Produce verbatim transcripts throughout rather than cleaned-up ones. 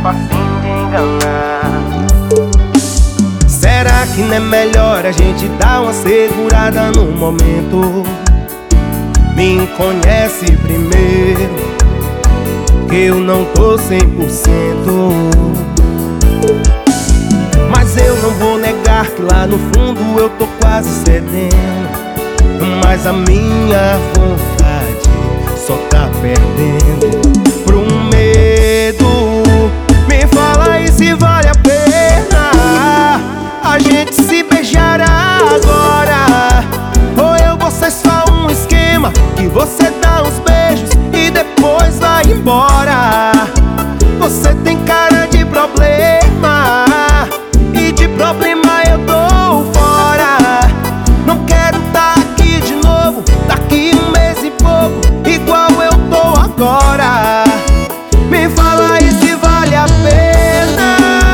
facinho de enganar. Será que não é melhor a gente dar uma segurada no momento? Me conhece primeiro, que eu não tô cem por cento. Mas eu não vou negar que lá no fundo eu tô quase cedendo. Mas a minha vontade só tá perdendo pro medo. Me fala aí se vale a pena a gente se beijar agora, ou eu vou ser só um esquema que você dá uns beijos e depois vai embora. Você tem cara de problema, e de problema eu tô fora. Não quero tá aqui de novo daqui um mês e pouco, igual eu tô agora. Me fala aí se vale a pena.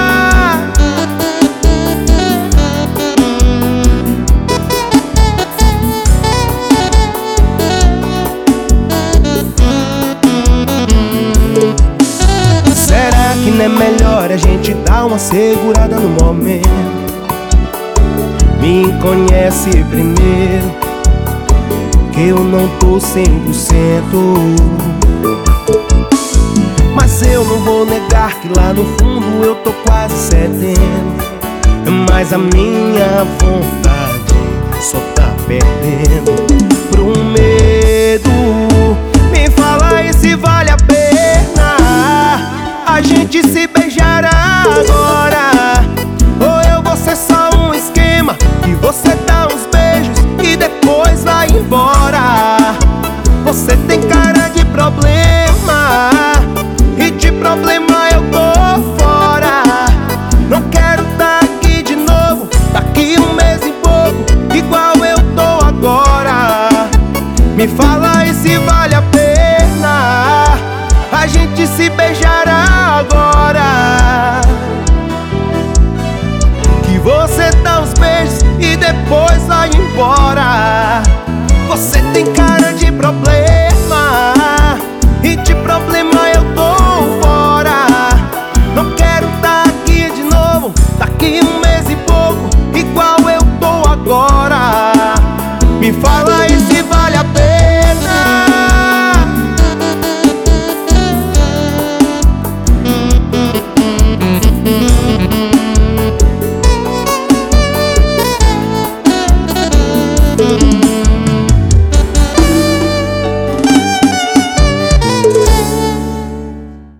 Será que não é melhor a gente dar uma segurada no momento? Me conhece primeiro, que eu não tô cem por cento. Mas eu não vou negar que lá no fundo eu tô quase cedendo. Mas a minha vontade só tá perdendo pro medo. Me fala aí se vale a pena a gente se beijar agora, ou eu vou ser só um esquema que você dá uns beijos e depois vai embora. Você tem cara de problema, e de problema eu tô fora. Não quero tá aqui de novo daqui um mês e pouco, igual eu tô agora. Me fala aí se vale a pena a gente se beijar agora, que você